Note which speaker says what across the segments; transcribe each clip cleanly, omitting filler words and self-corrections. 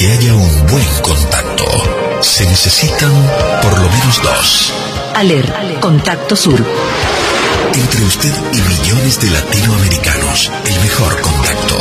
Speaker 1: que haya un buen contacto, se necesitan por lo menos dos.
Speaker 2: ALER, Contacto Sur.
Speaker 1: Entre usted y millones de latinoamericanos, el mejor contacto.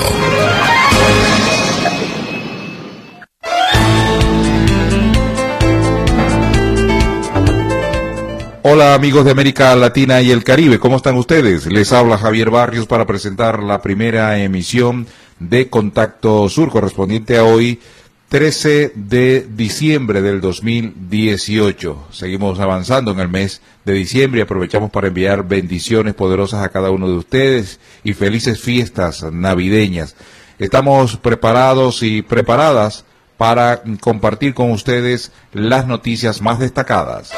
Speaker 3: Hola amigos de América Latina y el Caribe, ¿cómo están ustedes? Les habla Javier Barrios para presentar la primera emisión de Contacto Sur, correspondiente a hoy, 13 de diciembre del 2018. Seguimos avanzando en el mes de diciembre y aprovechamos para enviar bendiciones poderosas a cada uno de ustedes y felices fiestas navideñas. Estamos preparados y preparadas para compartir con ustedes las noticias más destacadas.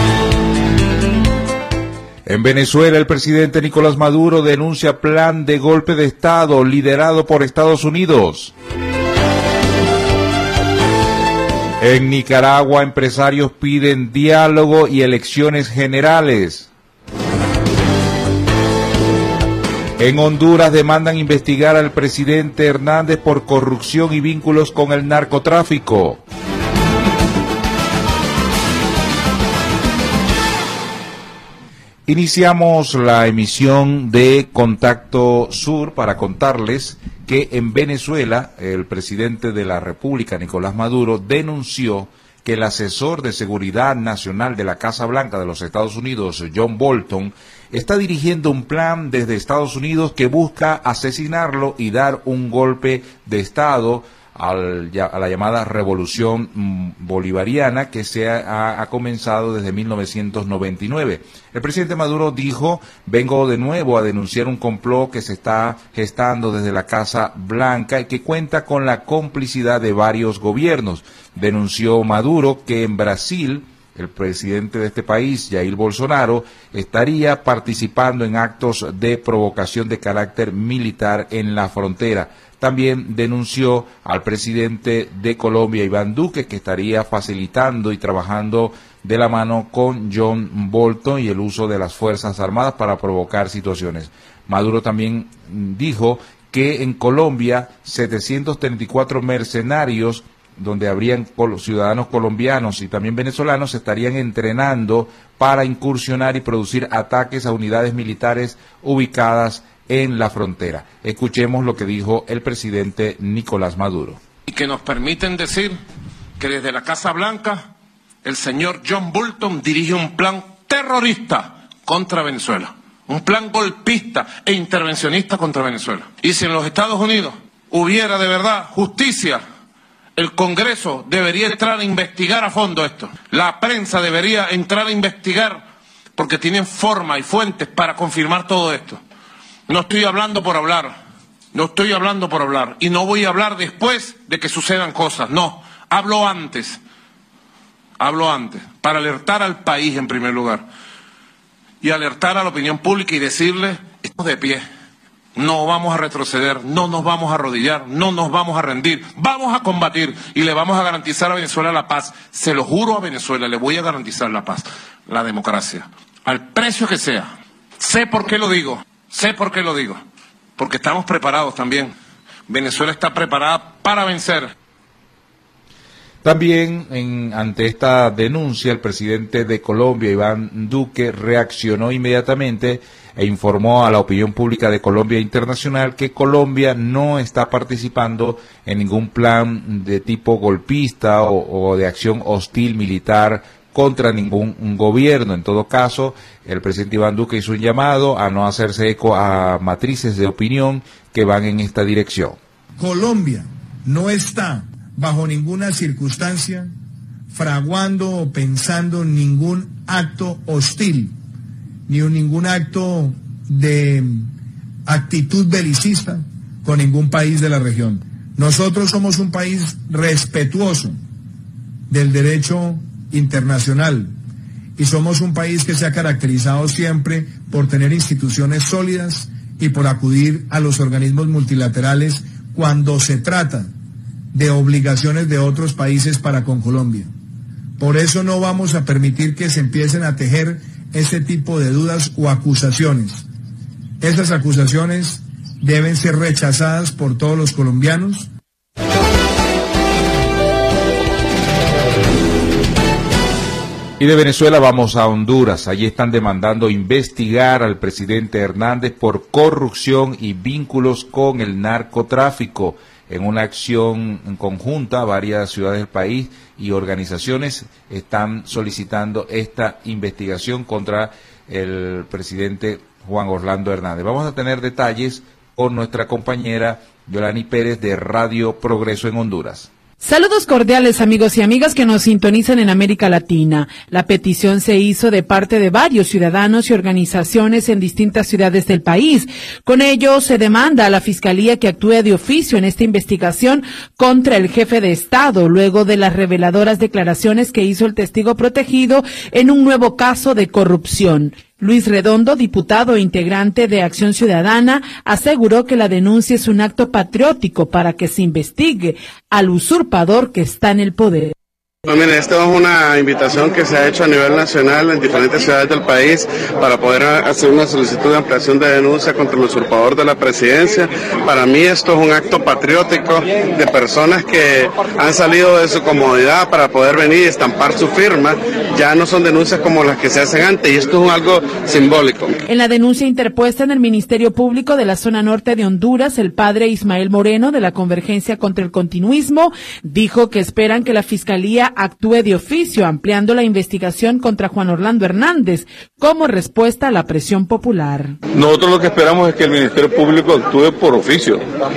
Speaker 3: En Venezuela, el presidente Nicolás Maduro denuncia plan de golpe de Estado liderado por Estados Unidos. En Nicaragua, empresarios piden diálogo y elecciones generales. En Honduras demandan investigar al presidente Hernández por corrupción y vínculos con el narcotráfico. Iniciamos la emisión de Contacto Sur para contarles que en Venezuela el presidente de la República, Nicolás Maduro, denunció que el asesor de seguridad nacional de la Casa Blanca de los Estados Unidos, John Bolton, está dirigiendo un plan desde Estados Unidos que busca asesinarlo y dar un golpe de Estado a la llamada revolución bolivariana que ha comenzado desde 1999. El presidente Maduro dijo: vengo de nuevo a denunciar un complot que se está gestando desde la Casa Blanca y que cuenta con la complicidad de varios gobiernos. Denunció Maduro que en Brasil el presidente de este país, Jair Bolsonaro, estaría participando en actos de provocación de carácter militar en la frontera. También denunció al presidente de Colombia, Iván Duque, que estaría facilitando y trabajando de la mano con John Bolton y el uso de las Fuerzas Armadas para provocar situaciones. Maduro también dijo que en Colombia 734 mercenarios, donde habrían ciudadanos colombianos y también venezolanos, se estarían entrenando para incursionar y producir ataques a unidades militares ubicadas en la frontera. Escuchemos lo que dijo el presidente Nicolás Maduro.
Speaker 4: Y que nos permiten decir que desde la Casa Blanca el señor John Bolton dirige un plan terrorista contra Venezuela, un plan golpista e intervencionista contra Venezuela. Y si en los Estados Unidos hubiera de verdad justicia, el Congreso debería entrar a investigar a fondo esto. La prensa debería entrar a investigar porque tienen forma y fuentes para confirmar todo esto. No estoy hablando por hablar, y no voy a hablar después de que sucedan cosas, no, hablo antes, para alertar al país en primer lugar, y alertar a la opinión pública y decirle: estamos de pie, no vamos a retroceder, no nos vamos a arrodillar, no nos vamos a rendir, vamos a combatir y le vamos a garantizar a Venezuela la paz. Se lo juro a Venezuela, le voy a garantizar la paz, la democracia, al precio que sea. Sé por qué lo digo, porque estamos preparados también. Venezuela está preparada para vencer.
Speaker 3: También ante esta denuncia, el presidente de Colombia, Iván Duque, reaccionó inmediatamente e informó a la opinión pública de Colombia internacional que Colombia no está participando en ningún plan de tipo golpista o de acción hostil militar contra ningún gobierno. En todo caso, el presidente Iván Duque hizo un llamado a no hacerse eco a matrices de opinión que van en esta dirección.
Speaker 5: Colombia no está bajo ninguna circunstancia fraguando o pensando ningún acto hostil, ni ningún acto de actitud belicista con ningún país de la región. Nosotros somos un país respetuoso del derecho internacional y somos un país que se ha caracterizado siempre por tener instituciones sólidas y por acudir a los organismos multilaterales cuando se trata de obligaciones de otros países para con Colombia. Por eso no vamos a permitir que se empiecen a tejer ese tipo de dudas o acusaciones. Esas acusaciones deben ser rechazadas por todos los colombianos.
Speaker 3: Y de Venezuela vamos a Honduras. Allí están demandando investigar al presidente Hernández por corrupción y vínculos con el narcotráfico. En una acción conjunta, varias ciudades del país y organizaciones están solicitando esta investigación contra el presidente Juan Orlando Hernández. Vamos a tener detalles con nuestra compañera Yolani Pérez de Radio Progreso en Honduras.
Speaker 6: Saludos cordiales, amigos y amigas que nos sintonizan en América Latina. La petición se hizo de parte de varios ciudadanos y organizaciones en distintas ciudades del país. Con ello, se demanda a la Fiscalía que actúe de oficio en esta investigación contra el jefe de Estado, luego de las reveladoras declaraciones que hizo el testigo protegido en un nuevo caso de corrupción. Luis Redondo, diputado e integrante de Acción Ciudadana, aseguró que la denuncia es un acto patriótico para que se investigue al usurpador que está en el poder.
Speaker 7: Pues miren, esta es una invitación que se ha hecho a nivel nacional en diferentes ciudades del país para poder hacer una solicitud de ampliación de denuncia contra el usurpador de la presidencia. Para mí esto es un acto patriótico de personas que han salido de su comodidad para poder venir y estampar su firma. Ya no son denuncias como las que se hacen antes y esto es algo simbólico.
Speaker 6: En la denuncia interpuesta en el Ministerio Público de la zona norte de Honduras, el padre Ismael Moreno de la Convergencia contra el Continuismo dijo que esperan que la Fiscalía actúe de oficio, ampliando la investigación contra Juan Orlando Hernández como respuesta a la presión popular.
Speaker 8: Nosotros lo que esperamos es que el Ministerio Público actúe por oficio,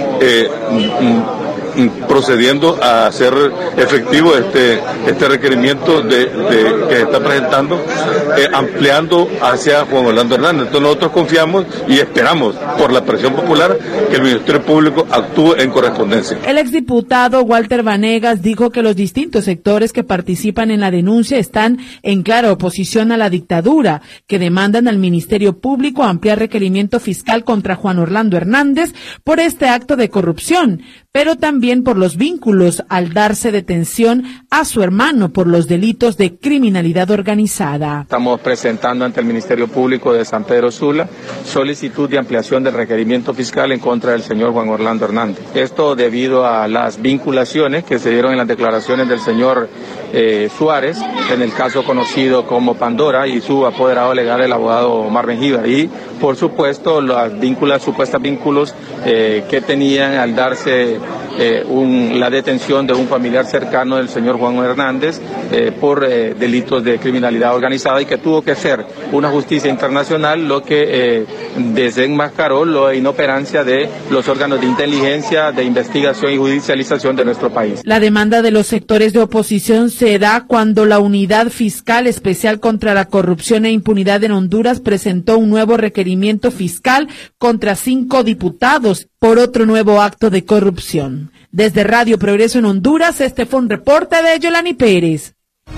Speaker 8: procediendo a hacer efectivo este requerimiento que se está presentando, ampliando hacia Juan Orlando Hernández. Entonces nosotros confiamos y esperamos, por la presión popular, que el Ministerio Público actúe en correspondencia.
Speaker 6: El exdiputado Walter Vanegas dijo que los distintos sectores que participan en la denuncia están en clara oposición a la dictadura, que demandan al Ministerio Público ampliar requerimiento fiscal contra Juan Orlando Hernández por este acto de corrupción, pero también por los vínculos al darse detención a su hermano por los delitos de criminalidad organizada.
Speaker 9: Estamos presentando ante el Ministerio Público de San Pedro Sula solicitud de ampliación del requerimiento fiscal en contra del señor Juan Orlando Hernández. Esto debido a las vinculaciones que se dieron en las declaraciones del señor Suárez, en el caso conocido como Pandora, y su apoderado legal, el abogado Omar Mengíbar, y por supuesto las supuestos vínculos que tenían al darse la detención de un familiar cercano del señor Juan Hernández por delitos de criminalidad organizada, y que tuvo que ser una justicia internacional lo que desenmascaró la inoperancia de los órganos de inteligencia, de investigación y judicialización de nuestro país.
Speaker 6: La demanda de los sectores de oposición se da cuando la Unidad Fiscal Especial contra la Corrupción e Impunidad en Honduras presentó un nuevo requerimiento fiscal contra 5 diputados por otro nuevo acto de corrupción. Desde Radio Progreso en Honduras, este fue un reporte de Yolani Pérez.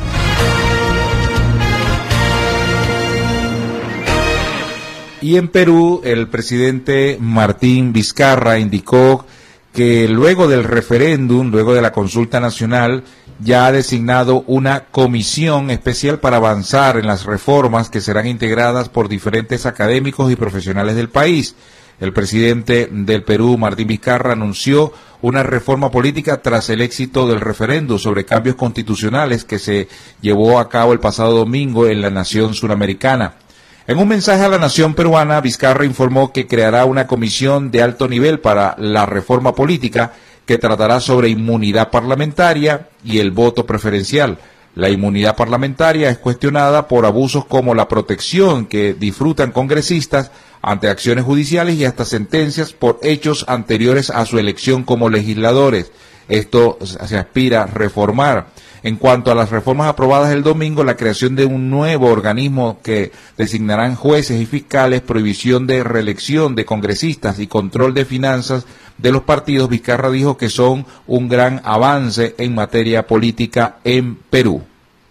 Speaker 3: Y en Perú, el presidente Martín Vizcarra indicó que luego del referéndum, luego de la consulta nacional, ya ha designado una comisión especial para avanzar en las reformas que serán integradas por diferentes académicos y profesionales del país. El presidente del Perú, Martín Vizcarra, anunció una reforma política tras el éxito del referéndum sobre cambios constitucionales que se llevó a cabo el pasado domingo en la nación suramericana. En un mensaje a la nación peruana, Vizcarra informó que creará una comisión de alto nivel para la reforma política que tratará sobre inmunidad parlamentaria y el voto preferencial. La inmunidad parlamentaria es cuestionada por abusos como la protección que disfrutan congresistas ante acciones judiciales y hasta sentencias por hechos anteriores a su elección como legisladores. Esto se aspira a reformar. En cuanto a las reformas aprobadas el domingo, la creación de un nuevo organismo que designarán jueces y fiscales, prohibición de reelección de congresistas y control de finanzas de los partidos, Vizcarra dijo que son un gran avance en materia política en Perú.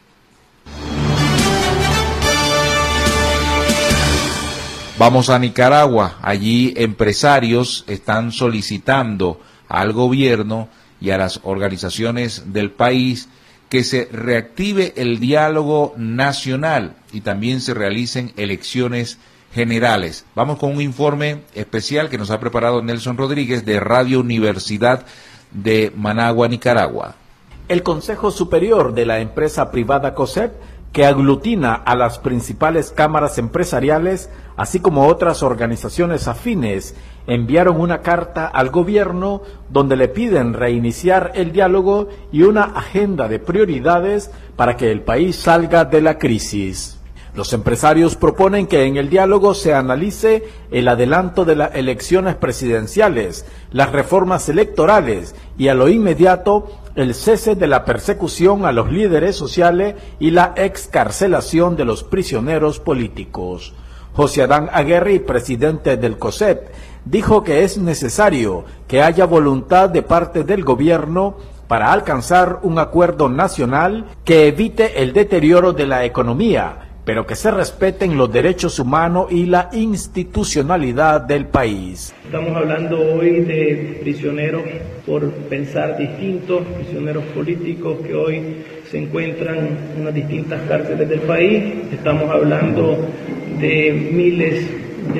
Speaker 3: Vamos a Nicaragua. Allí empresarios están solicitando al gobierno y a las organizaciones del país que se reactive el diálogo nacional y también se realicen elecciones generales. Vamos con un informe especial que nos ha preparado Nelson Rodríguez de Radio Universidad de Managua, Nicaragua.
Speaker 10: El Consejo Superior de la empresa privada COSEP, que aglutina a las principales cámaras empresariales, así como otras organizaciones afines, enviaron una carta al gobierno donde le piden reiniciar el diálogo y una agenda de prioridades para que el país salga de la crisis. Los empresarios proponen que en el diálogo se analice el adelanto de las elecciones presidenciales, las reformas electorales y a lo inmediato el cese de la persecución a los líderes sociales y la excarcelación de los prisioneros políticos. José Adán Aguerri, presidente del COSEP, dijo que es necesario que haya voluntad de parte del gobierno para alcanzar un acuerdo nacional que evite el deterioro de la economía, pero que se respeten los derechos humanos y la institucionalidad del país.
Speaker 11: Estamos hablando hoy de prisioneros por pensar distintos, prisioneros políticos que hoy se encuentran en las distintas cárceles del país. Estamos hablando de miles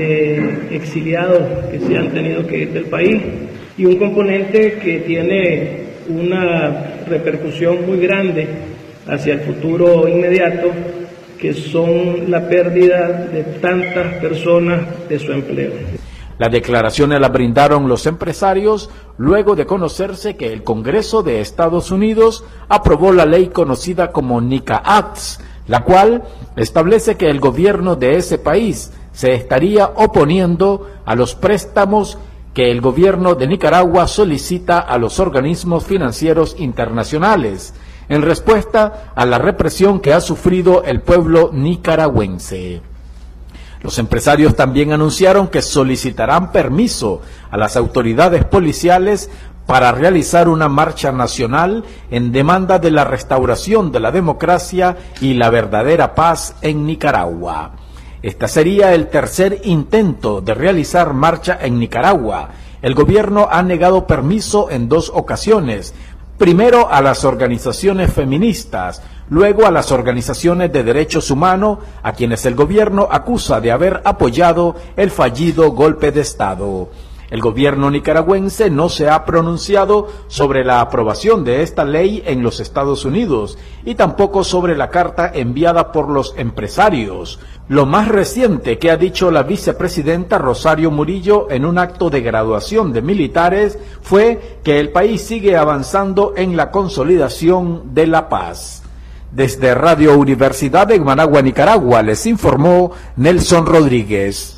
Speaker 11: de exiliados que se han tenido que ir del país y un componente que tiene una repercusión muy grande hacia el futuro inmediato, que son la pérdida de tantas personas de su empleo.
Speaker 10: Las declaraciones las brindaron los empresarios luego de conocerse que el Congreso de Estados Unidos aprobó la ley conocida como NICA Acts, la cual establece que el gobierno de ese país se estaría oponiendo a los préstamos que el gobierno de Nicaragua solicita a los organismos financieros internacionales, en respuesta a la represión que ha sufrido el pueblo nicaragüense. Los empresarios también anunciaron que solicitarán permiso a las autoridades policiales para realizar una marcha nacional en demanda de la restauración de la democracia y la verdadera paz en Nicaragua. Este sería el tercer intento de realizar marcha en Nicaragua. El gobierno ha negado permiso en 2 ocasiones. Primero a las organizaciones feministas, luego a las organizaciones de derechos humanos, a quienes el gobierno acusa de haber apoyado el fallido golpe de Estado. El gobierno nicaragüense no se ha pronunciado sobre la aprobación de esta ley en los Estados Unidos y tampoco sobre la carta enviada por los empresarios. Lo más reciente que ha dicho la vicepresidenta Rosario Murillo en un acto de graduación de militares fue que el país sigue avanzando en la consolidación de la paz. Desde Radio Universidad de Managua, Nicaragua, les informó Nelson Rodríguez.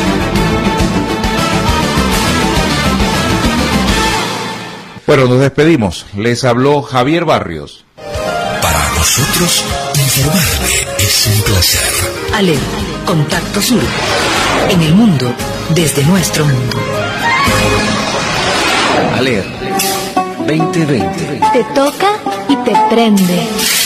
Speaker 3: Bueno, nos despedimos. Les habló Javier Barrios.
Speaker 1: Para nosotros, informarle es un placer.
Speaker 2: ALER, Contacto Sur. En el mundo, desde nuestro mundo.
Speaker 1: ALER 2020.
Speaker 12: Te toca y te prende.